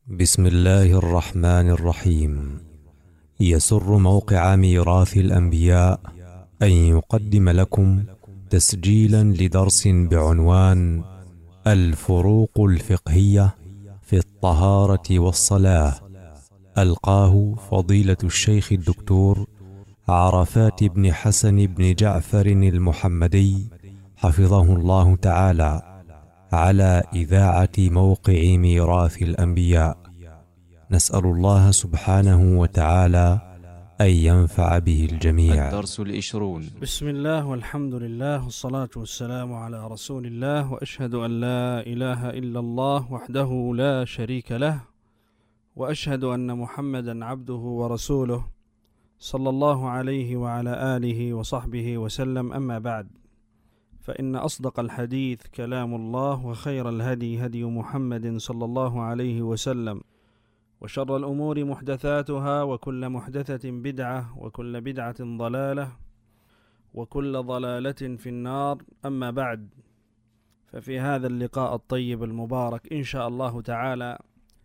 بسم الله الرحمن الرحيم. يسر موقع ميراث الأنبياء أن يقدم لكم تسجيلا لدرس بعنوان الفروق الفقهية في الطهارة والصلاة، ألقاه فضيلة الشيخ الدكتور عرفات بن حسن بن جعفر المحمدي حفظه الله تعالى على إذاعة موقع ميراث الأنبياء. نسأل الله سبحانه وتعالى أن ينفع به الجميع. الدرس 20. بسم الله والحمد لله والصلاة والسلام على رسول الله، وأشهد أن لا إله إلا الله وحده لا شريك له، وأشهد أن محمدا عبده ورسوله صلى الله عليه وعلى آله وصحبه وسلم. أما بعد، فإن أصدق الحديث كلام الله، وخير الهدي هدي محمد صلى الله عليه وسلم، وشر الأمور محدثاتها، وكل محدثة بدعة، وكل بدعة ضلالة، وكل ضلالة في النار. أما بعد، ففي هذا اللقاء الطيب المبارك إن شاء الله تعالى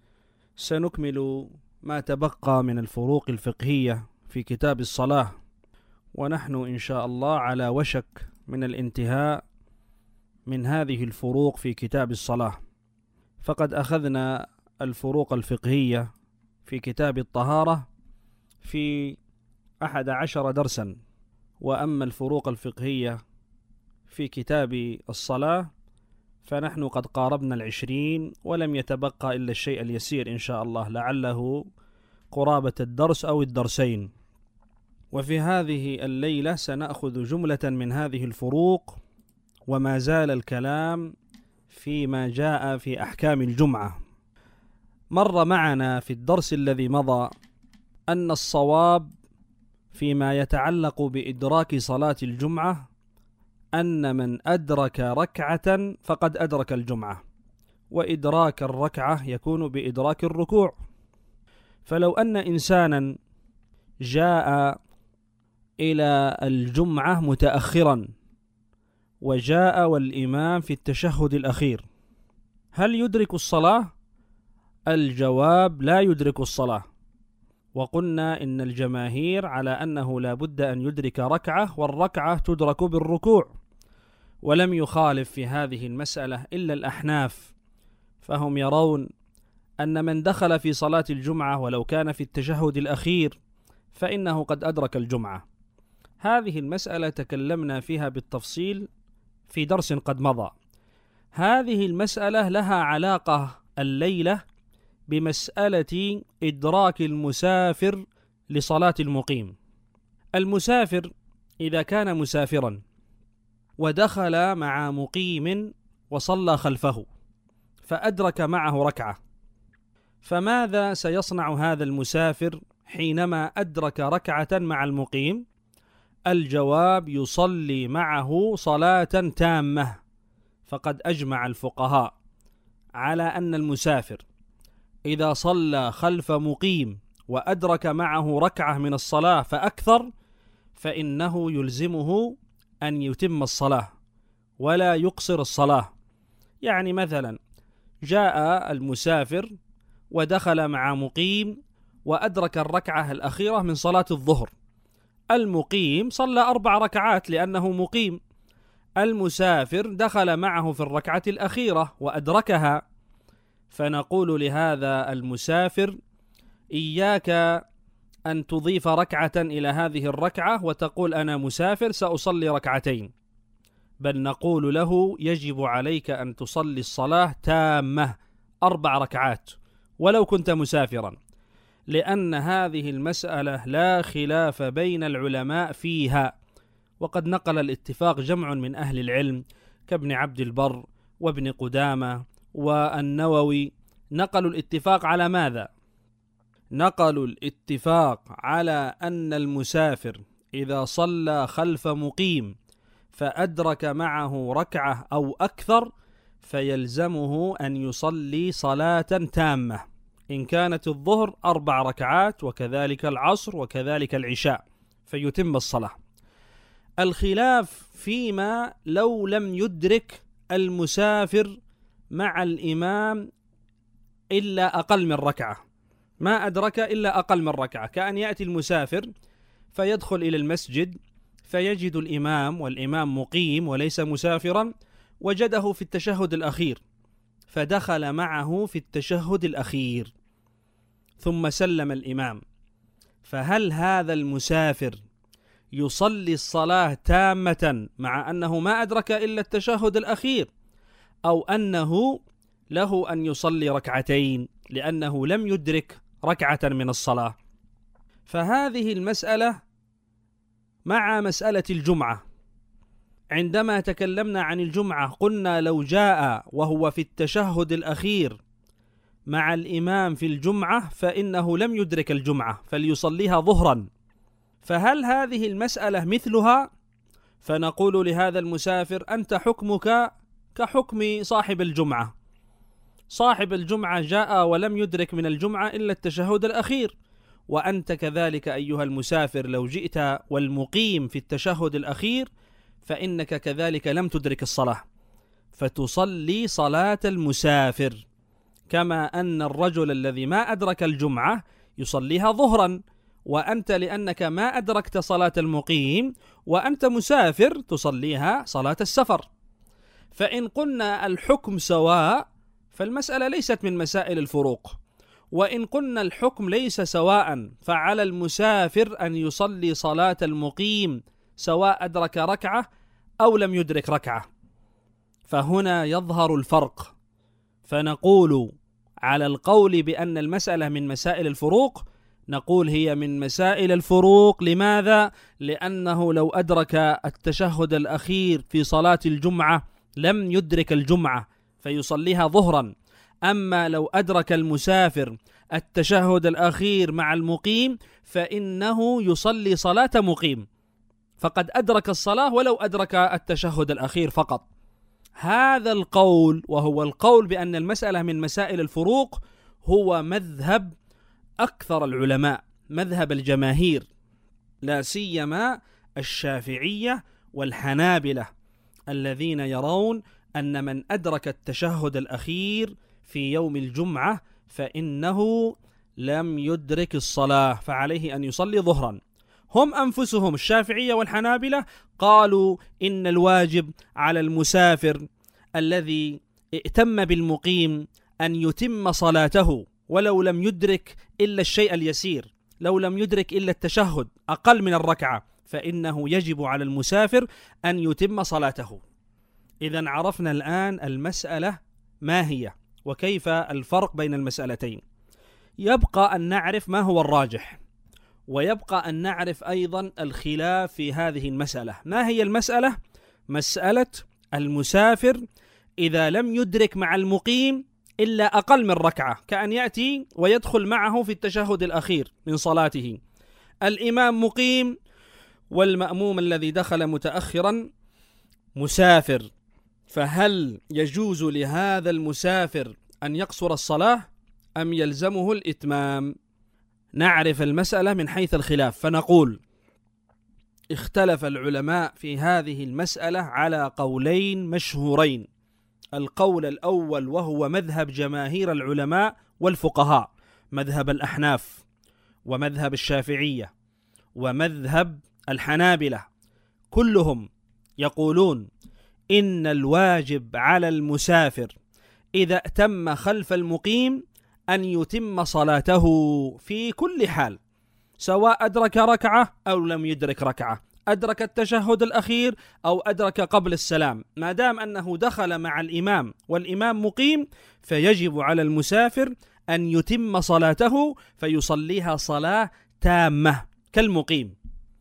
سنكمل ما تبقى من الفروق الفقهية في كتاب الصلاة، ونحن إن شاء الله على وشك من الانتهاء من هذه الفروق في كتاب الصلاة. فقد أخذنا الفروق الفقهية في كتاب الطهارة في 11 درسا، وأما الفروق الفقهية في كتاب الصلاة فنحن قد قاربنا 20، ولم يتبقى إلا الشيء اليسير إن شاء الله، لعله قرابة الدرس أو الدرسين. وفي هذه الليلة سنأخذ جملة من هذه الفروق، وما زال الكلام فيما جاء في أحكام الجمعة. مر معنا في الدرس الذي مضى أن الصواب فيما يتعلق بإدراك صلاة الجمعة أن من أدرك ركعة فقد أدرك الجمعة، وإدراك الركعة يكون بإدراك الركوع. فلو أن إنسانا جاء إلى الجمعة متأخرا وجاء والإمام في التشهد الأخير، هل يدرك الصلاة؟ الجواب: لا يدرك الصلاة. وقلنا إن الجماهير على أنه لا بد أن يدرك ركعة، والركعة تدرك بالركوع، ولم يخالف في هذه المسألة إلا الأحناف، فهم يرون أن من دخل في صلاة الجمعة ولو كان في التشهد الأخير فإنه قد أدرك الجمعة. هذه المسألة تكلمنا فيها بالتفصيل في درس قد مضى. هذه المسألة لها علاقة الليلة بمسألة إدراك المسافر لصلاة المقيم. المسافر إذا كان مسافرا ودخل مع مقيم وصلى خلفه فأدرك معه ركعة، فماذا سيصنع هذا المسافر حينما أدرك ركعة مع المقيم؟ الجواب: يصلي معه صلاة تامة. فقد أجمع الفقهاء على أن المسافر إذا صلى خلف مقيم وأدرك معه ركعة من الصلاة فأكثر فإنه يلزمه أن يتم الصلاة ولا يقصر الصلاة. يعني مثلا جاء المسافر ودخل مع مقيم وأدرك الركعة الأخيرة من صلاة الظهر، المقيم صلى 4 ركعات لأنه مقيم، المسافر دخل معه في الركعة الأخيرة وأدركها، فنقول لهذا المسافر: إياك أن تضيف ركعة إلى هذه الركعة وتقول أنا مسافر سأصلي ركعتين، بل نقول له: يجب عليك أن تصلي الصلاة تامة 4 ركعات ولو كنت مسافرا، لأن هذه المسألة لا خلاف بين العلماء فيها. وقد نقل الاتفاق جمع من أهل العلم كابن عبد البر وابن قدامة والنووي، نقلوا الاتفاق على ماذا؟ نقلوا الاتفاق على أن المسافر إذا صلى خلف مقيم فأدرك معه ركعة أو أكثر فيلزمه أن يصلي صلاة تامة، إن كانت الظهر 4 ركعات، وكذلك العصر، وكذلك العشاء، فيتم الصلاة. الخلاف فيما لو لم يدرك المسافر مع الإمام إلا أقل من ركعة، ما أدرك إلا أقل من ركعة، كأن يأتي المسافر فيدخل إلى المسجد فيجد الإمام والإمام مقيم وليس مسافرا، وجده في التشهد الأخير فدخل معه في التشهد الأخير ثم سلم الإمام، فهل هذا المسافر يصلي الصلاة تامة مع أنه ما أدرك إلا التشهد الأخير، أو أنه له أن يصلي ركعتين لأنه لم يدرك ركعة من الصلاة؟ فهذه المسألة مع مسألة الجمعة. عندما تكلمنا عن الجمعة قلنا لو جاء وهو في التشهد الأخير مع الإمام في الجمعة فإنه لم يدرك الجمعة فليصليها ظهرا، فهل هذه المسألة مثلها؟ فنقول لهذا المسافر أنت حكمك كحكم صاحب الجمعة، صاحب الجمعة جاء ولم يدرك من الجمعة إلا التشهد الأخير، وأنت كذلك أيها المسافر لو جئت والمقيم في التشهد الأخير فإنك كذلك لم تدرك الصلاة، فتصلي صلاة المسافر، كما أن الرجل الذي ما أدرك الجمعة يصليها ظهرا، وأنت لأنك ما أدركت صلاة المقيم وأنت مسافر تصليها صلاة السفر. فإن قلنا الحكم سواء فالمسألة ليست من مسائل الفروق، وإن قلنا الحكم ليس سواء فعلى المسافر أن يصلي صلاة المقيم سواء أدرك ركعة أو لم يدرك ركعة. فهنا يظهر الفرق، فنقول على القول بأن المسألة من مسائل الفروق نقول هي من مسائل الفروق. لماذا؟ لأنه لو أدرك التشهد الأخير في صلاة الجمعة لم يدرك الجمعة فيصليها ظهرا، أما لو أدرك المسافر التشهد الأخير مع المقيم فإنه يصلي صلاة مقيم، فقد أدرك الصلاة ولو أدرك التشهد الأخير فقط. هذا القول وهو القول بأن المسألة من مسائل الفروق هو مذهب أكثر العلماء، مذهب الجماهير، لا سيما الشافعية والحنابلة الذين يرون أن من أدرك التشهد الأخير في يوم الجمعة فإنه لم يدرك الصلاة فعليه أن يصلي ظهرا. هم أنفسهم الشافعية والحنابلة قالوا إن الواجب على المسافر الذي ائتم بالمقيم أن يتم صلاته ولو لم يدرك إلا الشيء اليسير، لو لم يدرك إلا التشهد أقل من الركعة فإنه يجب على المسافر أن يتم صلاته. إذن عرفنا الآن المسألة ما هي وكيف الفرق بين المسألتين. يبقى أن نعرف ما هو الراجح، ويبقى أن نعرف أيضا الخلاف في هذه المسألة. ما هي المسألة؟ مسألة المسافر إذا لم يدرك مع المقيم إلا أقل من ركعة، كأن يأتي ويدخل معه في التشهد الأخير من صلاته، الإمام مقيم والمأموم الذي دخل متأخرا مسافر، فهل يجوز لهذا المسافر أن يقصر الصلاة أم يلزمه الإتمام؟ نعرف المسألة من حيث الخلاف، فنقول اختلف العلماء في هذه المسألة على قولين مشهورين. القول الأول وهو مذهب جماهير العلماء والفقهاء، مذهب الأحناف ومذهب الشافعية ومذهب الحنابلة، كلهم يقولون إن الواجب على المسافر إذا ائتم خلف المقيم أن يتم صلاته في كل حال، سواء أدرك ركعة أو لم يدرك ركعة، أدرك التشهد الأخير أو أدرك قبل السلام، ما دام أنه دخل مع الإمام والإمام مقيم فيجب على المسافر أن يتم صلاته فيصليها صلاة تامة كالمقيم.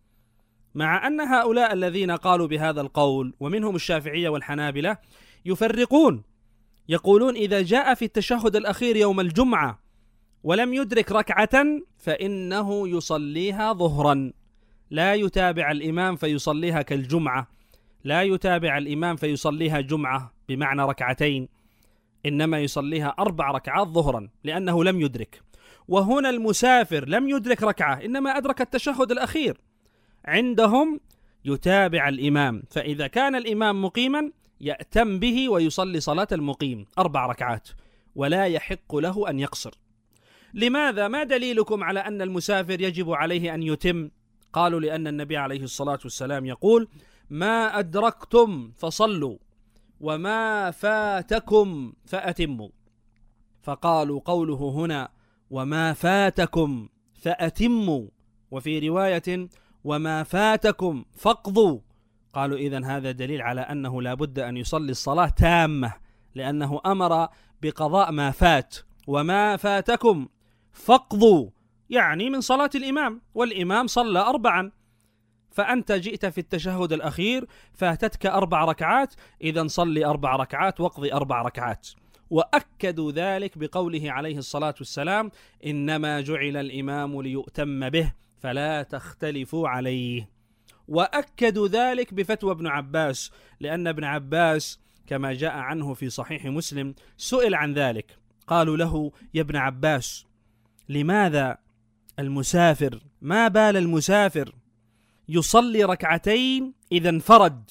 مع أن هؤلاء الذين قالوا بهذا القول ومنهم الشافعية والحنابلة يفرقون، يقولون إذا جاء في التشهد الأخير يوم الجمعة ولم يدرك ركعة فإنه يصليها ظهرا، لا يتابع الإمام فيصليها كالجمعة، لا يتابع الإمام فيصليها جمعة بمعنى ركعتين، إنما يصليها 4 ركعات ظهرا لأنه لم يدرك. وهنا المسافر لم يدرك ركعة إنما أدرك التشهد الأخير، عندهم يتابع الإمام، فإذا كان الإمام مقيما يأتم به ويصلي صلاة المقيم 4 ركعات، ولا يحق له أن يقصر. لماذا؟ ما دليلكم على أن المسافر يجب عليه أن يتم؟ قالوا لأن النبي عليه الصلاة والسلام يقول: ما أدركتم فصلوا وما فاتكم فأتموا. فقالوا قوله هنا وما فاتكم فأتموا، وفي رواية وما فاتكم فاقضوا، قالوا إذن هذا دليل على أنه لا بد أن يصلي الصلاة تامة، لأنه أمر بقضاء ما فات. وما فاتكم فاقضوا يعني من صلاة الإمام، والإمام صلى 4، فأنت جئت في التشهد الأخير فاتتك 4 ركعات، إذن صلي 4 ركعات واقضي 4 ركعات. وأكدوا ذلك بقوله عليه الصلاة والسلام: إنما جعل الإمام ليؤتم به فلا تختلفوا عليه. وأكدوا ذلك بفتوى ابن عباس، لأن ابن عباس كما جاء عنه في صحيح مسلم سئل عن ذلك، قالوا له: يا ابن عباس، لماذا المسافر، ما بال المسافر يصلي 2 إذا انفرد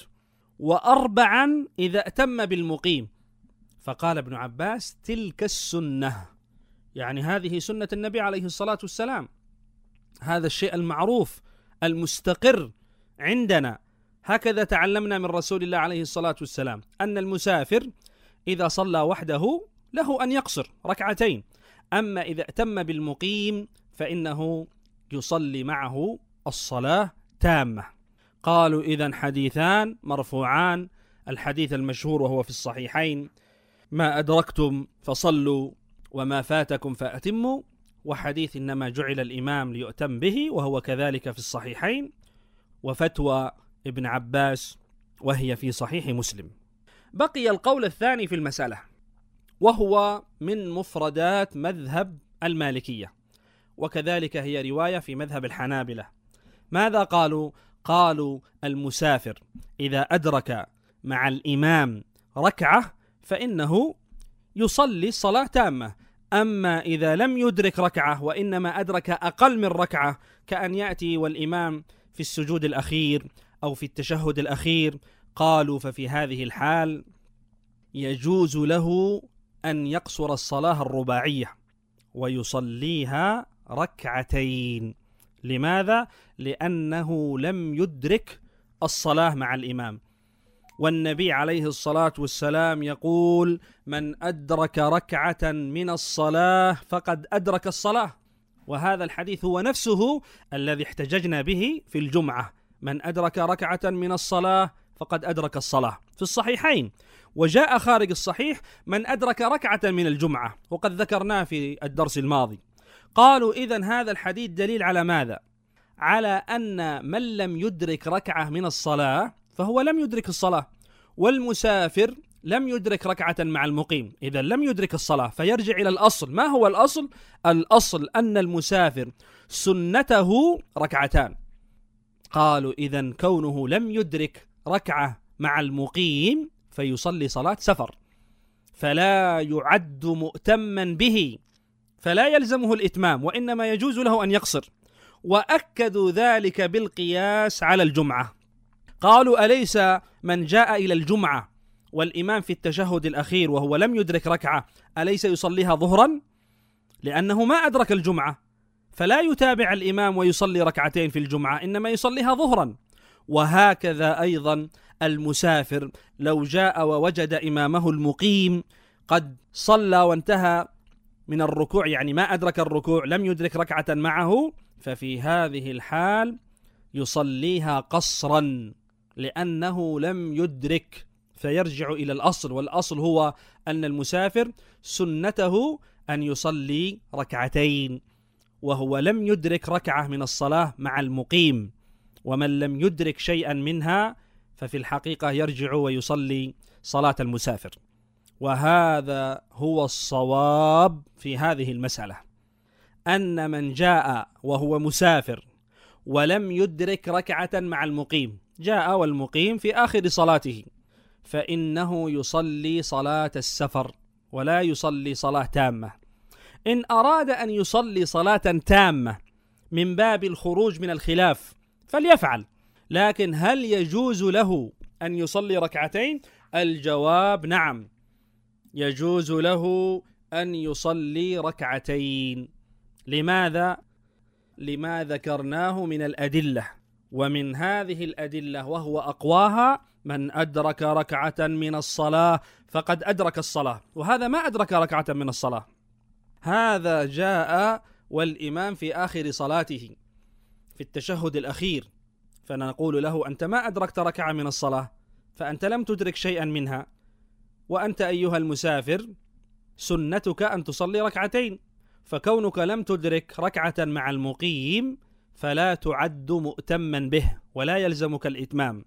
و4 إذا أتم بالمقيم؟ فقال ابن عباس: تلك السنة، يعني هذه سنة النبي عليه الصلاة والسلام، هذا الشيء المعروف المستقر عندنا، هكذا تعلمنا من رسول الله عليه الصلاة والسلام، أن المسافر إذا صلى وحده له أن يقصر 2، أما إذا أتم بالمقيم فإنه يصلي معه الصلاة تامة. قالوا إذن حديثان مرفوعان: الحديث المشهور وهو في الصحيحين: ما أدركتم فصلوا وما فاتكم فأتموا، وحديث إنما جعل الإمام ليؤتم به وهو كذلك في الصحيحين، وفتوى ابن عباس وهي في صحيح مسلم. بقي القول الثاني في المسألة، وهو من مفردات مذهب المالكية، وكذلك هي رواية في مذهب الحنابلة. ماذا قالوا؟ قالوا المسافر إذا أدرك مع الإمام 1 فإنه يصلي الصلاة تامة، أما إذا لم يدرك 1 وإنما أدرك أقل من 1، كأن يأتي والإمام في السجود الأخير أو في التشهد الأخير، قالوا ففي هذه الحال يجوز له أن يقصر الصلاة الرباعية ويصليها 2. لماذا؟ لأنه لم يدرك الصلاة مع الإمام، والنبي عليه الصلاة والسلام يقول: من أدرك 1 من الصلاة فقد أدرك الصلاة. وهذا الحديث هو نفسه الذي احتججنا به في الجمعة: من أدرك 1 من الصلاة فقد أدرك الصلاة، في الصحيحين. وجاء خارج الصحيح: من أدرك 1 من الجمعة، وقد ذكرناه في الدرس الماضي. قالوا إذن هذا الحديث دليل على ماذا؟ على أن من لم يدرك 1 من الصلاة فهو لم يدرك الصلاة، والمسافر لم يدرك 1 مع المقيم، إذا لم يدرك الصلاة، فيرجع إلى الأصل. ما هو الأصل؟ الأصل أن المسافر سنته 2. قالوا إذن كونه لم يدرك 1 مع المقيم فيصلي صلاة سفر، فلا يعد مؤتما به، فلا يلزمه الإتمام، وإنما يجوز له أن يقصر. وأكدوا ذلك بالقياس على الجمعة. قالوا: أليس من جاء إلى الجمعة والإمام في التشهد الأخير وهو لم يدرك 1 أليس يصليها ظهرا؟ لأنه ما أدرك الجمعة، فلا يتابع الإمام ويصلي 2 في الجمعة، إنما يصليها ظهرا. وهكذا أيضا المسافر لو جاء ووجد إمامه المقيم قد صلى وانتهى من الركوع، يعني ما أدرك الركوع، لم يدرك 1 معه، ففي هذه الحال يصليها قصرا لأنه لم يدرك، فيرجع إلى الأصل، والأصل هو أن المسافر سنته أن يصلي 2، وهو لم يدرك 1 من الصلاة مع المقيم، ومن لم يدرك شيئا منها ففي الحقيقة يرجع ويصلي صلاة المسافر. وهذا هو الصواب في هذه المسألة، أن من جاء وهو مسافر ولم يدرك 1 مع المقيم، جاء والمقيم في آخر صلاته، فإنه يصلي صلاة السفر ولا يصلي صلاة تامة. إن أراد أن يصلي صلاة تامة من باب الخروج من الخلاف فليفعل، لكن هل يجوز له أن يصلي 2؟ الجواب نعم، يجوز له أن يصلي ركعتين. لماذا؟ لما ذكرناه من الأدلة، ومن هذه الأدلة وهو أقواها: من أدرك ركعة من الصلاة فقد أدرك الصلاة. وهذا ما أدرك ركعة من الصلاة، هذا جاء والإمام في آخر صلاته في التشهد الأخير، فنقول له: أنت ما أدركت ركعة من الصلاة، فأنت لم تدرك شيئا منها، وأنت أيها المسافر سنتك أن تصلي ركعتين، فكونك لم تدرك ركعة مع المقيم فلا تعد مؤتما به ولا يلزمك الإتمام.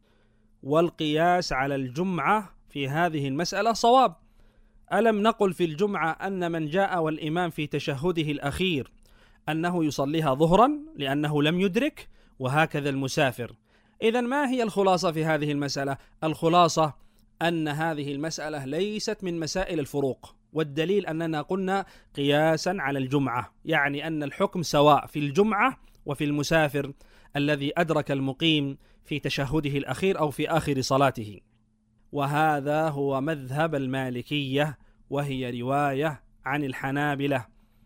والقياس على الجمعة في هذه المسألة صواب. ألم نقل في الجمعة أن من جاء والإمام في تشهده الأخير أنه يصليها ظهرا لأنه لم يدرك، وهكذا المسافر. إذن ما هي الخلاصة في هذه المسألة؟ الخلاصة أن هذه المسألة ليست من مسائل الفروق، والدليل أننا قلنا قياسا على الجمعة، يعني أن الحكم سواء في الجمعة وفي المسافر الذي أدرك المقيم في تشهده الأخير أو في آخر صلاته. وهذا هو مذهب المالكية، وهي رواية عن الحنابلة،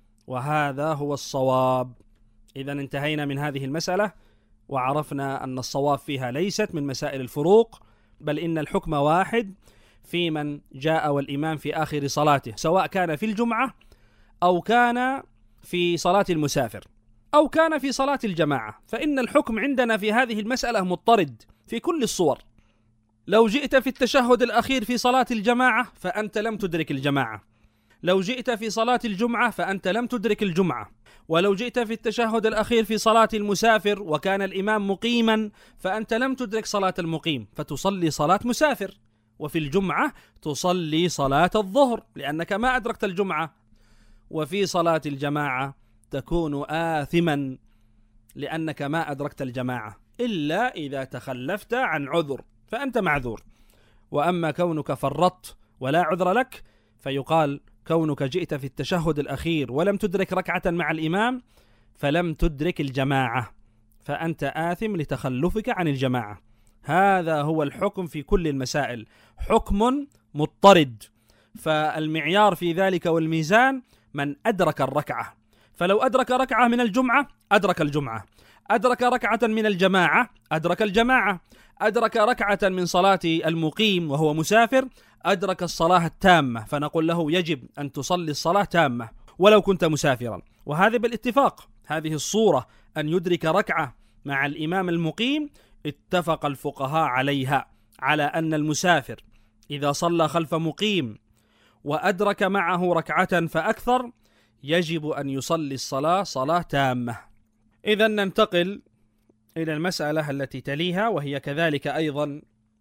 وهذا هو الصواب. إذن انتهينا من هذه المسألة وعرفنا أن الصواب فيها ليست من مسائل الفروق، بل إن الحكم واحد في من جاء والإمام في آخر صلاته، سواء كان في الجمعة أو كان في صلاة المسافر أو كان في صلاة الجماعة، فإن الحكم عندنا في هذه المسألة مضطرد في كل الصور. لو جئت في التشهد الأخير في صلاة الجماعة فأنت لم تدرك الجماعة، لو جئت في صلاة الجمعة فأنت لم تدرك الجمعة، ولو جئت في التشهد الأخير في صلاة المسافر وكان الإمام مقيما فأنت لم تدرك صلاة المقيم، فتصلي صلاة مسافر. وفي الجمعة تصلي صلاة الظهر لأنك ما أدركت الجمعة. وفي صلاة الجماعة تكون آثما لأنك ما أدركت الجماعة، إلا إذا تخلفت عن عذر فأنت معذور. وأما كونك فرطت ولا عذر لك فيقال كونك جئت في التشهد الأخير ولم تدرك ركعة مع الإمام فلم تدرك الجماعة، فأنت آثم لتخلفك عن الجماعة. هذا هو الحكم في كل المسائل، حكم مضطرد. فالمعيار في ذلك والميزان من أدرك الركعة، فلو أدرك ركعة من الجمعة أدرك الجمعة، أدرك ركعة من الجماعة أدرك الجماعة، أدرك ركعة من صلاة المقيم وهو مسافر أدرك الصلاة التامة، فنقول له يجب أن تصلي الصلاة تامة ولو كنت مسافرا. وهذا بالاتفاق، هذه الصورة أن يدرك ركعة مع الإمام المقيم اتفق الفقهاء عليها، على أن المسافر إذا صلى خلف مقيم وأدرك معه ركعة فأكثر يجب أن يصلي الصلاة صلاة تامة. إذن ننتقل إلى المسألة التي تليها، وهي كذلك أيضا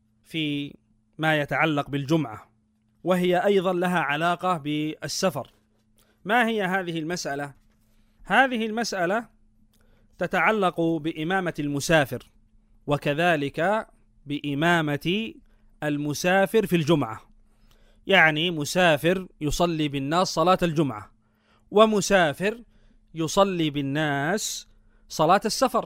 في ما يتعلق بالجمعة، وهي أيضا لها علاقة بالسفر. ما هي هذه المسألة؟ هذه المسألة تتعلق بإمامة المسافر، وكذلك بإمامة المسافر في الجمعة. يعني مسافر يصلي بالناس صلاة الجمعة، ومسافر يصلي بالناس صلاة السفر.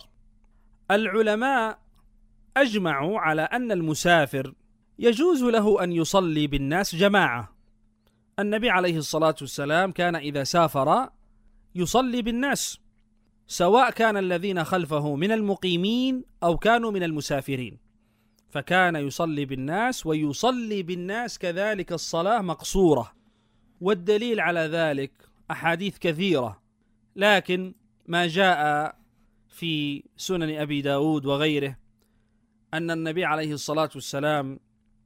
العلماء أجمعوا على أن المسافر يجوز له أن يصلي بالناس جماعة. النبي عليه الصلاة والسلام كان إذا سافر يصلي بالناس، سواء كان الذين خلفه من المقيمين أو كانوا من المسافرين، فكان يصلي بالناس ويصلي بالناس كذلك الصلاة مقصورة. والدليل على ذلك أحاديث كثيرة، لكن ما جاء في سنن أبي داود وغيره أن النبي عليه الصلاة والسلام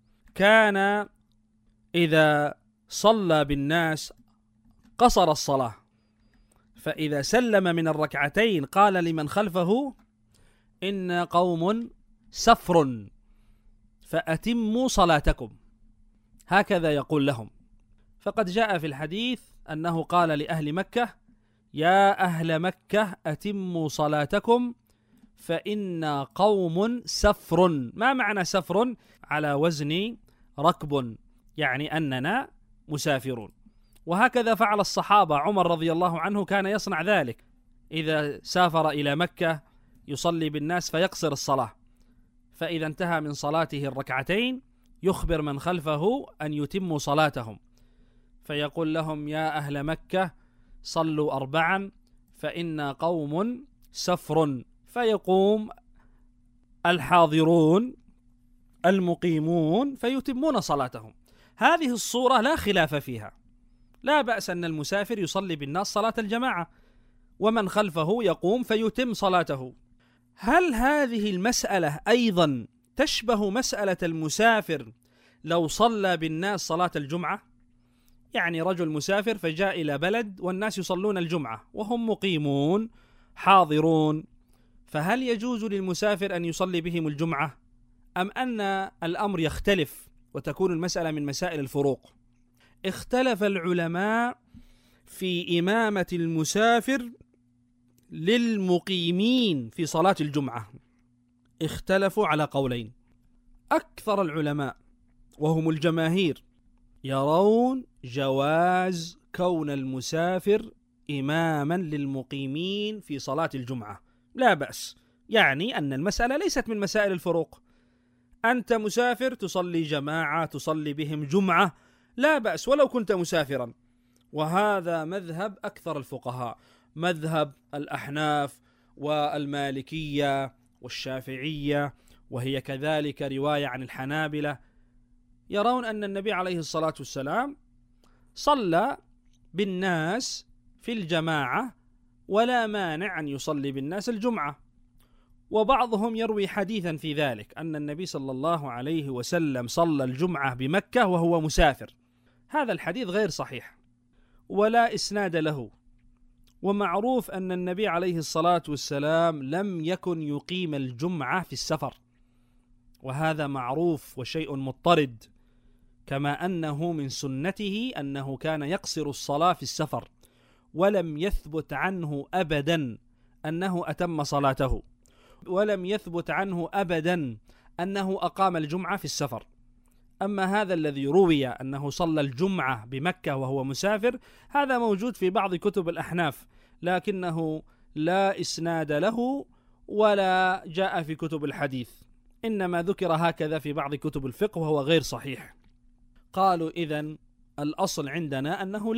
كان إذا صلى بالناس قصر الصلاة، فإذا سلم من الركعتين قال لمن خلفه إن قوم سفر فأتموا صلاتكم، هكذا يقول لهم. فقد جاء في الحديث أنه قال لأهل مكة يا أهل مكة أتموا صلاتكم فإن قوم سفر. ما معنى سفر؟ على وزن ركب، يعني أننا مسافرون. وهكذا فعل الصحابة. عمر رضي الله عنه كان يصنع ذلك، إذا سافر إلى مكة يصلي بالناس فيقصر الصلاة، فإذا انتهى من صلاته الركعتين يخبر من خلفه أن يتموا صلاتهم، فيقول لهم يا أهل مكة صلوا 4 فإنا قوم سفر، فيقوم الحاضرون المقيمون فيتمون صلاتهم. هذه الصورة لا خلاف فيها، لا بأس أن المسافر يصلي بالناس صلاة الجماعة ومن خلفه يقوم فيتم صلاته. هل هذه المسألة أيضا تشبه مسألة المسافر لو صلى بالناس صلاة الجمعة؟ يعني رجل مسافر فجاء إلى بلد والناس يصلون الجمعة وهم مقيمون حاضرون، فهل يجوز للمسافر أن يصلي بهم الجمعة؟ أم أن الأمر يختلف وتكون المسألة من مسائل الفروق؟ اختلف العلماء في إمامة المسافر للمقيمين في صلاة الجمعة، اختلفوا على قولين. أكثر العلماء وهم الجماهير يرون جواز كون المسافر إماما للمقيمين في صلاة الجمعة، لا بأس، يعني أن المسألة ليست من مسائل الفروق. أنت مسافر تصلي جماعة تصلي بهم جمعة، لا بأس ولو كنت مسافرا. وهذا مذهب أكثر الفقهاء، مذهب الأحناف والمالكية والشافعية، وهي كذلك رواية عن الحنابلة، يرون أن النبي عليه الصلاة والسلام صلى بالناس في الجماعة ولا مانع أن يصلي بالناس الجمعة. وبعضهم يروي حديثا في ذلك أن النبي صلى الله عليه وسلم صلى الجمعة بمكة وهو مسافر. هذا الحديث غير صحيح ولا إسناد له، ومعروف أن النبي عليه الصلاة والسلام لم يكن يقيم الجمعة في السفر، وهذا معروف وشيء مضطرد، كما أنه من سنته أنه كان يقصر الصلاة في السفر، ولم يثبت عنه أبدا أنه أتم صلاته، ولم يثبت عنه أبدا أنه أقام الجمعة في السفر. أما هذا الذي روي أنه صلى الجمعة بمكة وهو مسافر، هذا موجود في بعض كتب الأحناف، لكنه لا إسناد له ولا جاء في كتب الحديث، إنما ذكر هكذا في بعض كتب الفقه وهو غير صحيح. قالوا إذن الأصل عندنا أنه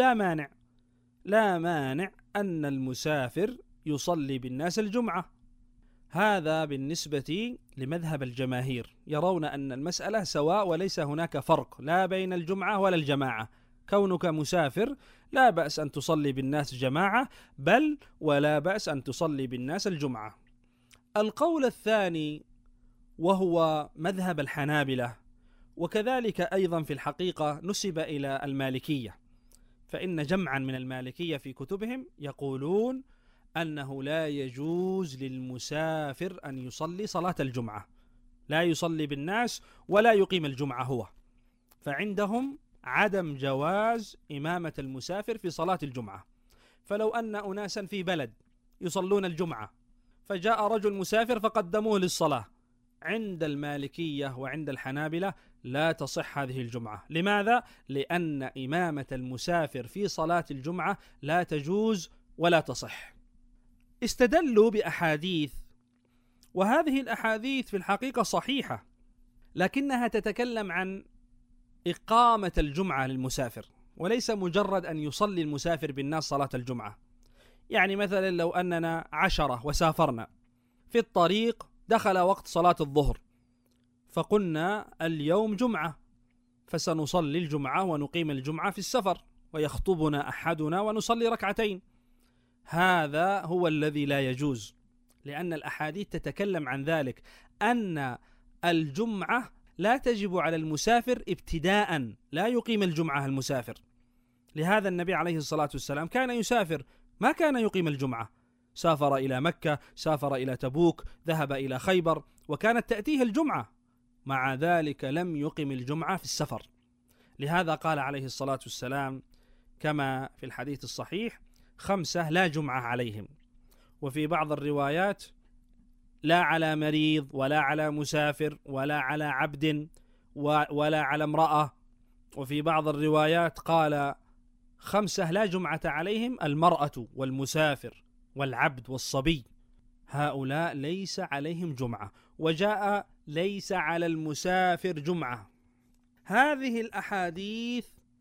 لا مانع أن المسافر يصلي بالناس الجمعة. هذا بالنسبة لمذهب الجماهير، يرون أن المسألة سواء وليس هناك فرق لا بين الجمعة ولا الجماعة، كونك مسافر لا بأس أن تصلي بالناس جماعة، بل ولا بأس أن تصلي بالناس الجمعة. القول الثاني وهو مذهب الحنابلة، وكذلك أيضا في الحقيقة نسب إلى المالكية، فإن جمعا من المالكية في كتبهم يقولون أنه لا يجوز للمسافر أن يصلي صلاة الجمعة، لا يصلي بالناس ولا يقيم الجمعة هو، فعندهم عدم جواز إمامة المسافر في صلاة الجمعة. فلو أن أناسا في بلد يصلون الجمعة فجاء رجل مسافر فقدموه للصلاة، عند المالكية وعند الحنابلة لا تصح هذه الجمعة. لماذا؟ لأن إمامة المسافر في صلاة الجمعة لا تجوز ولا تصح. استدلوا بأحاديث، وهذه الأحاديث في الحقيقة صحيحة، لكنها تتكلم عن إقامة الجمعة للمسافر، وليس مجرد أن يصلي المسافر بالناس صلاة الجمعة. يعني مثلا لو أننا 10 وسافرنا في الطريق، دخل وقت صلاة الظهر، فقلنا اليوم جمعة فسنصلي الجمعة ونقيم الجمعة في السفر، ويخطبنا أحدنا ونصلي 2 ركعتين. هذا هو الذي لا يجوز، لأن الأحاديث تتكلم عن ذلك، أن الجمعة لا تجب على المسافر ابتداء، لا يقيم الجمعة المسافر. لهذا النبي عليه الصلاة والسلام كان يسافر، ما كان يقيم الجمعة، سافر إلى مكة، سافر إلى تبوك، ذهب إلى خيبر، وكانت تأتيه الجمعة، مع ذلك لم يقم الجمعة في السفر. لهذا قال عليه الصلاة والسلام كما في الحديث الصحيح: 5 لا جمعة عليهم. وفي بعض الروايات: لا على مريض ولا على مسافر ولا على عبد ولا على امرأة. وفي بعض الروايات قال: 5 لا جمعة عليهم: المرأة والمسافر والعبد والصبي، هؤلاء ليس عليهم جمعة. وجاء: ليس على المسافر جمعة. هذه الأحاديث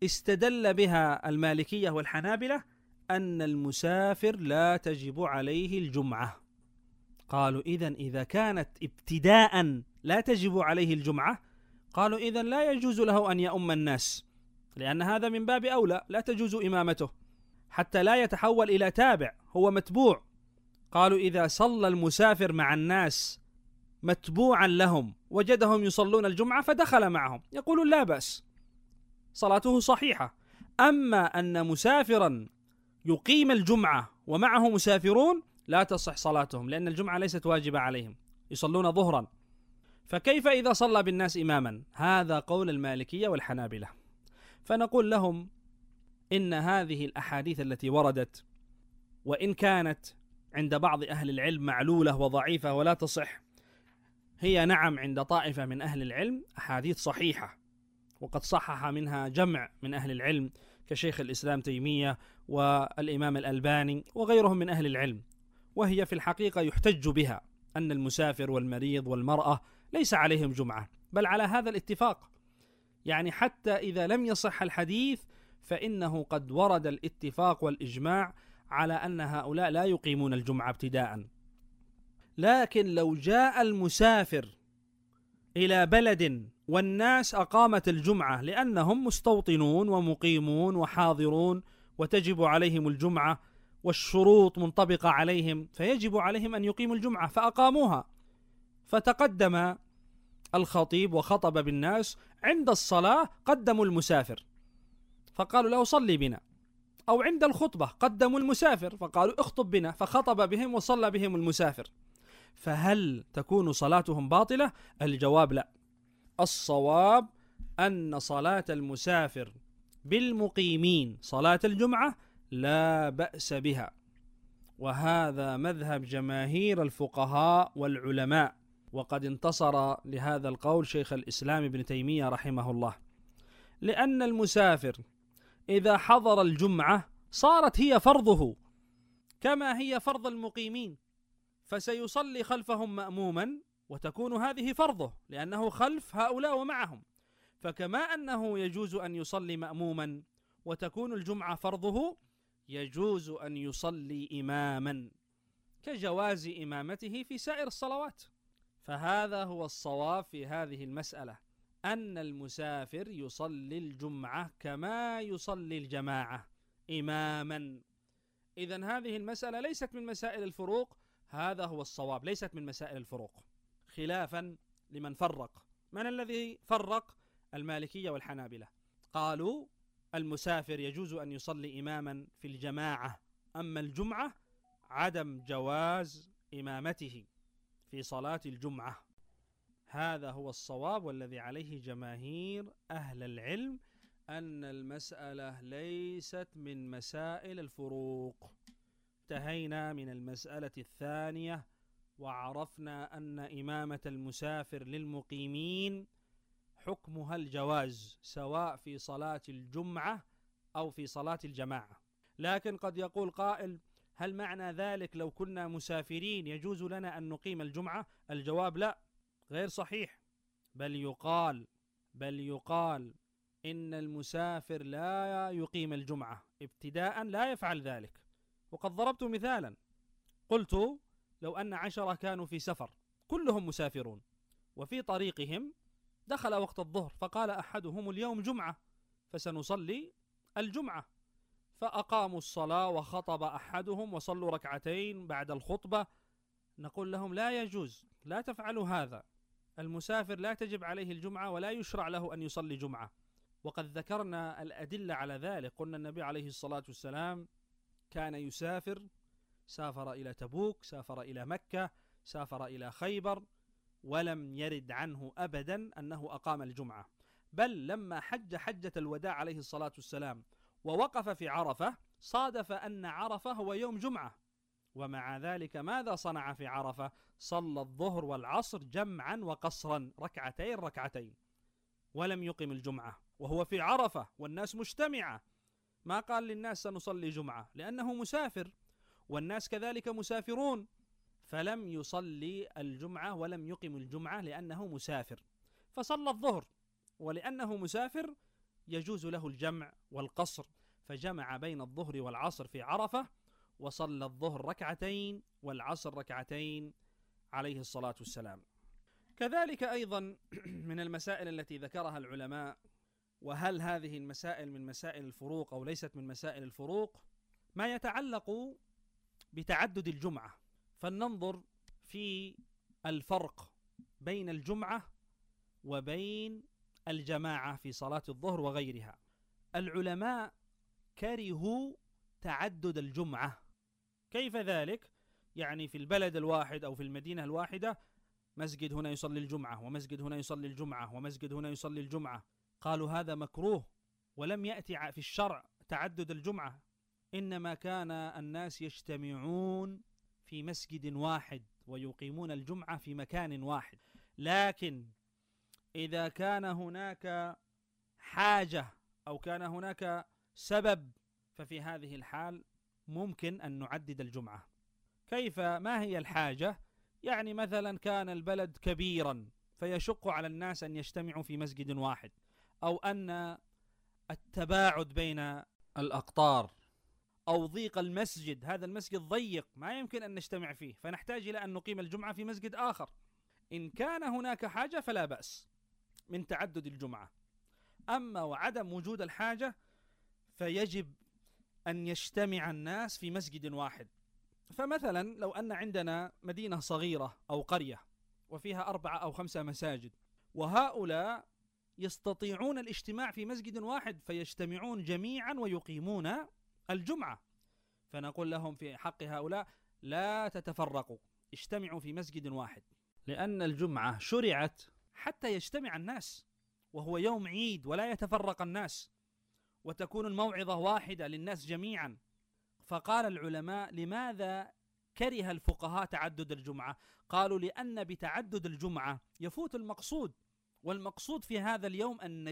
استدل بها المالكية والحنابلة أن المسافر لا تجب عليه الجمعة. قالوا إذا كانت ابتداء لا تجب عليه الجمعة، قالوا إذا لا يجوز له أن يؤم الناس، لأن هذا من باب أولى، لا تجوز إمامته حتى لا يتحول إلى تابع، هو متبوع. قالوا إذا صلى المسافر مع الناس متبوعا لهم وجدهم يصلون الجمعة فدخل معهم، يقولون لا بأس، صلاته صحيحة. أما أن مسافرا يقيم الجمعة ومعه مسافرون لا تصح صلاتهم، لأن الجمعة ليست واجبة عليهم، يصلون ظهرا، فكيف إذا صلى بالناس إماما؟ هذا قول المالكية والحنابلة. فنقول لهم إن هذه الأحاديث التي وردت وإن كانت عند بعض أهل العلم معلولة وضعيفة ولا تصح، هي نعم عند طائفة من أهل العلم أحاديث صحيحة، وقد صحح منها جمع من أهل العلم كشيخ الإسلام تيمية والإمام الألباني وغيرهم من أهل العلم، وهي في الحقيقة يحتج بها أن المسافر والمريض والمرأة ليس عليهم جمعة، بل على هذا الاتفاق، يعني حتى إذا لم يصح الحديث فإنه قد ورد الاتفاق والإجماع على أن هؤلاء لا يقيمون الجمعة ابتداء. لكن لو جاء المسافر إلى بلد والناس أقامت الجمعة لأنهم مستوطنون ومقيمون وحاضرون وتجب عليهم الجمعة والشروط منطبقة عليهم، فيجب عليهم أن يقيموا الجمعة، فأقاموها، فتقدم الخطيب وخطب بالناس، عند الصلاة قدموا المسافر فقالوا له صلي بنا، أو عند الخطبة قدموا المسافر فقالوا اخطب بنا، فخطب بهم وصلى بهم المسافر، فهل تكون صلاتهم باطلة؟ الجواب لا. الصواب أن صلاة المسافر بالمقيمين صلاة الجمعة لا بأس بها، وهذا مذهب جماهير الفقهاء والعلماء، وقد انتصر لهذا القول شيخ الإسلام ابن تيمية رحمه الله، لأن المسافر إذا حضر الجمعة صارت هي فرضه كما هي فرض المقيمين، فسيصلي خلفهم مأموما وتكون هذه فرضه لأنه خلف هؤلاء ومعهم، فكما أنه يجوز أن يصلي مأموما وتكون الجمعة فرضه، يجوز أن يصلي إماما كجواز إمامته في سائر الصلوات. فهذا هو الصواب في هذه المسألة، أن المسافر يصلي الجمعة كما يصلي الجماعة إماما. إذن هذه المسألة ليست من مسائل الفروق، هذا هو الصواب، ليست من مسائل الفروق، خلافا لمن فرق. من الذي فرق؟ المالكية والحنابلة، قالوا المسافر يجوز أن يصلي إماما في الجماعة، أما الجمعة عدم جواز إمامته في صلاة الجمعة. هذا هو الصواب والذي عليه جماهير أهل العلم، أن المسألة ليست من مسائل الفروق. انتهينا من المسألة الثانية وعرفنا أن إمامة المسافر للمقيمين حكمها الجواز، سواء في صلاة الجمعة أو في صلاة الجماعة. لكن قد يقول قائل: هل معنى ذلك لو كنا مسافرين يجوز لنا أن نقيم الجمعة؟ الجواب لا، غير صحيح، بل يقال إن المسافر لا يقيم الجمعة ابتداء، لا يفعل ذلك. وقد ضربت مثالا، قلت لو أن 10 كانوا في سفر كلهم مسافرون وفي طريقهم دخل وقت الظهر، فقال أحدهم اليوم جمعة فسنصلي الجمعة، فأقاموا الصلاة وخطب أحدهم وصلوا ركعتين بعد الخطبة، نقول لهم لا يجوز، لا تفعلوا هذا، المسافر لا تجب عليه الجمعة ولا يشرع له أن يصلي جمعة. وقد ذكرنا الأدلة على ذلك، قلنا النبي عليه الصلاة والسلام كان يسافر، سافر إلى تبوك، سافر إلى مكة، سافر إلى خيبر، ولم يرد عنه أبدا أنه أقام الجمعة، بل لما حج حجة الوداع عليه الصلاة والسلام ووقف في عرفة صادف أن عرفة هو يوم جمعة، ومع ذلك ماذا صنع في عرفة؟ صلى الظهر والعصر جمعا وقصرا، ركعتين، ولم يقم الجمعة وهو في عرفة والناس مجتمعة. ما قال للناس سنصلي جمعة لأنه مسافر، والناس كذلك مسافرون، فلم يصلي الجمعة ولم يقم الجمعة لأنه مسافر، فصلى الظهر، ولأنه مسافر يجوز له الجمع والقصر، فجمع بين الظهر والعصر في عرفة، وصلى الظهر ركعتين والعصر ركعتين عليه الصلاة والسلام. كذلك أيضا من المسائل التي ذكرها العلماء، وهل هذه المسائل من مسائل الفروق أو ليست من مسائل الفروق، ما يتعلق بتعدد الجمعة. فلننظر في الفرق بين الجمعة وبين الجماعة في صلاة الظهر وغيرها. العلماء كرهوا تعدد الجمعة. كيف ذلك؟ يعني في البلد الواحد أو في المدينة الواحدة مسجد هنا يصلي الجمعة، ومسجد هنا يصلي الجمعة، ومسجد هنا يصلي الجمعة. قالوا هذا مكروه، ولم يأتي في الشرع تعدد الجمعة، إنما كان الناس يجتمعون في مسجد واحد ويقيمون الجمعة في مكان واحد. لكن إذا كان هناك حاجة أو كان هناك سبب، ففي هذه الحال ممكن أن نعدد الجمعة. كيف؟ ما هي الحاجة؟ يعني مثلا كان البلد كبيرا فيشق على الناس أن يجتمعوا في مسجد واحد، أو أن التباعد بين الأقطار، أو ضيق المسجد، هذا المسجد ضيق ما يمكن أن نجتمع فيه، فنحتاج إلى أن نقيم الجمعة في مسجد آخر. إن كان هناك حاجة فلا بأس من تعدد الجمعة. أما وعدم وجود الحاجة فيجب أن يجتمع الناس في مسجد واحد. فمثلا لو أن عندنا مدينة صغيرة أو قرية وفيها 4 أو 5 مساجد، وهؤلاء يستطيعون الاجتماع في مسجد واحد، فيجتمعون جميعا ويقيمون الجمعة، فنقول لهم في حق هؤلاء لا تتفرقوا، اجتمعوا في مسجد واحد، لأن الجمعة شرعت حتى يجتمع الناس، وهو يوم عيد ولا يتفرق الناس، وتكون الموعظة واحدة للناس جميعا. فقال العلماء لماذا كره الفقهاء تعدد الجمعة؟ قالوا لأن بتعدد الجمعة يفوت المقصود، والمقصود في هذا اليوم أن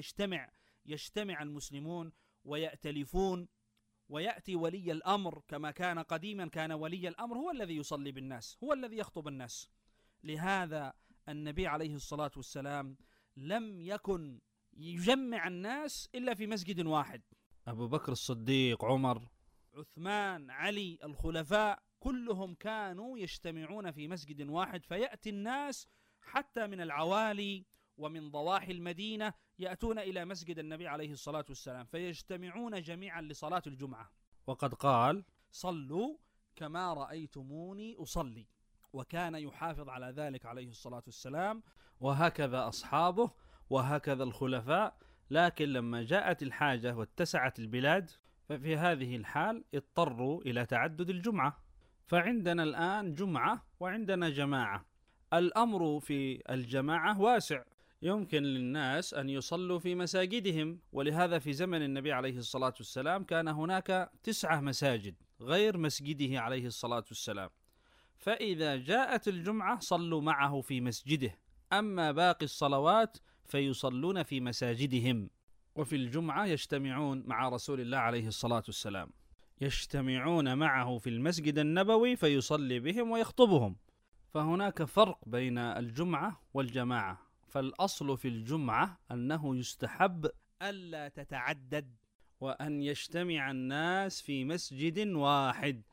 يجتمع المسلمون ويأتلفون، ويأتي ولي الأمر كما كان قديما، كان ولي الأمر هو الذي يصلي بالناس، هو الذي يخطب الناس. لهذا النبي عليه الصلاة والسلام لم يكن يجمع الناس إلا في مسجد واحد. أبو بكر الصديق، عمر، عثمان، علي، الخلفاء كلهم كانوا يجتمعون في مسجد واحد، فيأتي الناس حتى من العوالي ومن ضواحي المدينة يأتون إلى مسجد النبي عليه الصلاة والسلام، فيجتمعون جميعا لصلاة الجمعة. وقد قال صلوا كما رأيتموني أصلي، وكان يحافظ على ذلك عليه الصلاة والسلام، وهكذا أصحابه وهكذا الخلفاء. لكن لما جاءت الحاجة واتسعت البلاد، ففي هذه الحال اضطروا إلى تعدد الجمعة. فعندنا الآن جمعة وعندنا جماعة. الأمر في الجماعة واسع، يمكن للناس أن يصلوا في مساجدهم، ولهذا في زمن النبي عليه الصلاة والسلام كان هناك 9 مساجد غير مسجده عليه الصلاة والسلام، فإذا جاءت الجمعة صلوا معه في مسجده، أما باقي الصلوات فيصلون في مساجدهم. وفي الجمعة يجتمعون مع رسول الله عليه الصلاة والسلام، يجتمعون معه في المسجد النبوي فيصلي بهم ويخطبهم. فهناك فرق بين الجمعة والجماعة. فالأصل في الجمعة أنه يستحب ألا تتعدد، وأن يجتمع الناس في مسجد واحد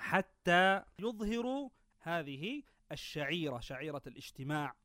حتى يظهروا هذه الشعيرة، شعيرة الاجتماع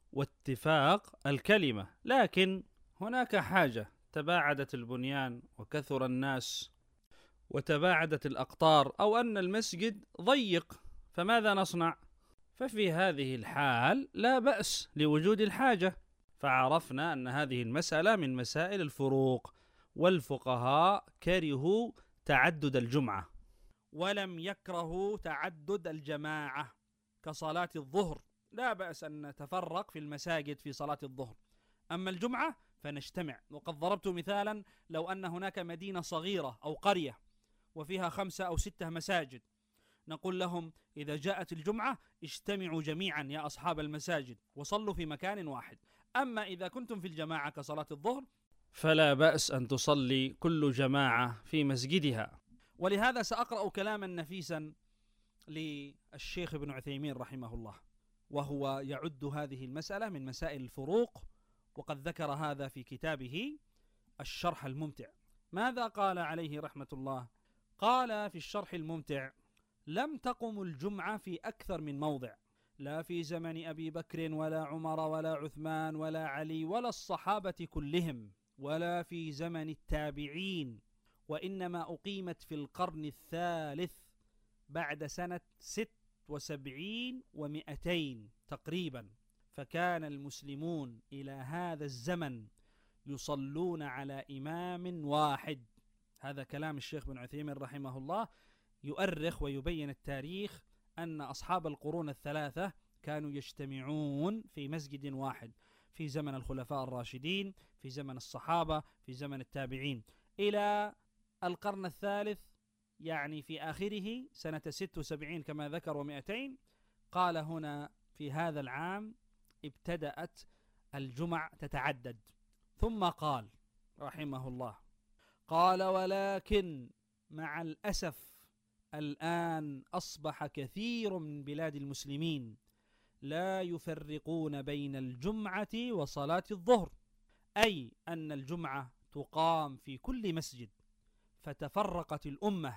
واتفاق الكلمة. لكن هناك حاجة، تباعدت البنيان وكثر الناس وتباعدت الأقطار، أو أن المسجد ضيق، فماذا نصنع؟ ففي هذه الحال لا بأس لوجود الحاجة. فعرفنا أن هذه المسألة من مسائل الفروق، والفقهاء كرهوا تعدد الجمعة ولم يكرهوا تعدد الجماعة كصلاة الظهر. لا بأس أن نتفرق في المساجد في صلاة الظهر، أما الجمعة فنجتمع. وقد ضربت مثالا، لو أن هناك مدينة صغيرة أو قرية وفيها 5 أو 6 مساجد، نقول لهم إذا جاءت الجمعة اجتمعوا جميعا يا أصحاب المساجد وصلوا في مكان واحد. أما إذا كنتم في الجماعة كصلاة الظهر فلا بأس أن تصلي كل جماعة في مسجدها. ولهذا سأقرأ كلاما نفيسا للشيخ ابن عثيمين رحمه الله، وهو يعد هذه المسألة من مسائل الفروق، وقد ذكر هذا في كتابه الشرح الممتع. ماذا قال عليه رحمة الله؟ قال في الشرح الممتع: لم تقم الجمعة في أكثر من موضع، لا في زمن أبي بكر ولا عمر ولا عثمان ولا علي ولا الصحابة كلهم، ولا في زمن التابعين، وإنما أقيمت في القرن الثالث بعد سنة 76 و200 تقريبا. فكان المسلمون إلى هذا الزمن يصلون على إمام واحد. هذا كلام الشيخ بن عثيمين رحمه الله، يؤرخ ويبين التاريخ أن أصحاب القرون الثلاثة كانوا يجتمعون في مسجد واحد في زمن الخلفاء الراشدين، في زمن الصحابة، في زمن التابعين، إلى القرن الثالث، يعني في آخره سنة 76 كما ذكر و200. قال هنا في هذا العام ابتدأت الجمع تتعدد. ثم قال رحمه الله: قال: ولكن مع الأسف الآن أصبح كثير من بلاد المسلمين لا يفرقون بين الجمعة وصلاة الظهر، أي أن الجمعة تقام في كل مسجد، فتفرقت الأمة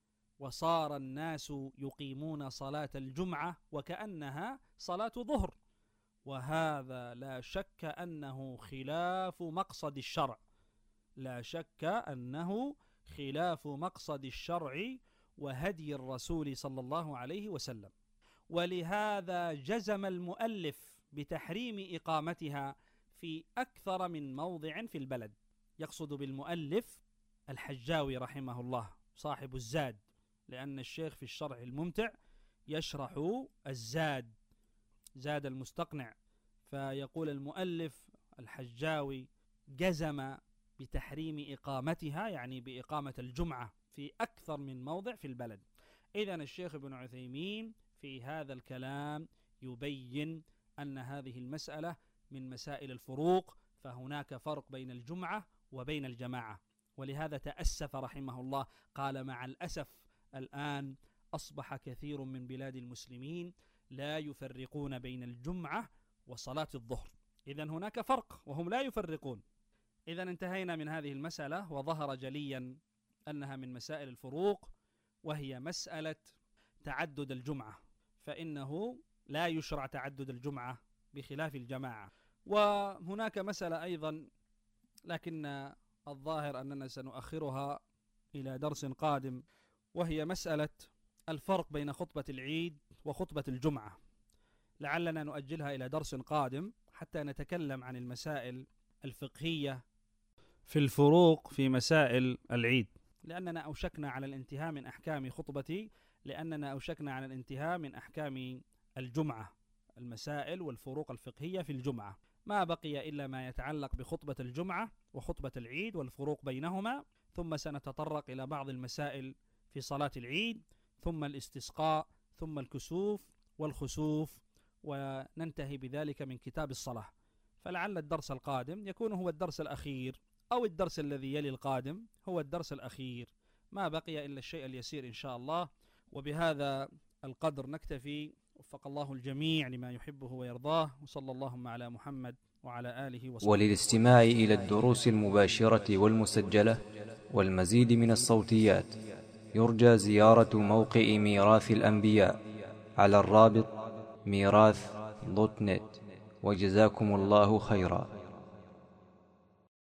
وصار الناس يقيمون صلاة الجمعة وكأنها صلاة ظهر، وهذا لا شك أنه خلاف مقصد الشرع، لا شك أنه خلاف مقصد الشرع وهدي الرسول صلى الله عليه وسلم. ولهذا جزم المؤلف بتحريم إقامتها في أكثر من موضع في البلد. يقصد بالمؤلف الحجاوي رحمه الله صاحب الزاد، لأن الشيخ في الشرح الممتع يشرح الزاد، زاد المستقنع، فيقول المؤلف الحجاوي جزم بتحريم إقامتها، يعني بإقامة الجمعة في أكثر من موضع في البلد. إذن الشيخ ابن عثيمين في هذا الكلام يبين أن هذه المسألة من مسائل الفروق، فهناك فرق بين الجمعة وبين الجماعة. ولهذا تأسف رحمه الله، قال: مع الأسف الآن أصبح كثير من بلاد المسلمين لا يفرقون بين الجمعة وصلاة الظهر. إذن هناك فرق وهم لا يفرقون. إذن انتهينا من هذه المسألة، وظهر جليا أنها من مسائل الفروق، وهي مسألة تعدد الجمعة، فإنه لا يشرع تعدد الجمعة بخلاف الجماعة. وهناك مسألة أيضا، لكن الظاهر أننا سنؤخرها إلى درس قادم، وهي مسألة الفرق بين خطبة العيد وخطبة الجمعة. لعلنا نؤجلها إلى درس قادم حتى نتكلم عن المسائل الفقهية في الفروق في مسائل العيد، لأننا أوشكنا على الانتهاء من أحكام خطبتي، لأننا أوشكنا على الانتهاء من أحكام الجمعة، المسائل والفروق الفقهية في الجمعة. ما بقي إلا ما يتعلق بخطبة الجمعة وخطبة العيد والفروق بينهما، ثم سنتطرق إلى بعض المسائل في صلاة العيد، ثم الاستسقاء، ثم الكسوف والخسوف، وننتهي بذلك من كتاب الصلاة. فلعل الدرس القادم يكون هو الدرس الأخير، أو الدرس الذي يلي القادم هو الدرس الأخير. ما بقي إلا الشيء اليسير إن شاء الله. وبهذا القدر نكتفي، وفق الله الجميع لما يحبه ويرضاه، وصلى اللهم على محمد وعلى آله وصحبه. وللاستماع إلى الدروس المباشرة والمسجلة والمزيد من الصوتيات يرجى زيارة موقع ميراث الأنبياء على الرابط ميراث.net. وجزاكم الله خيرا.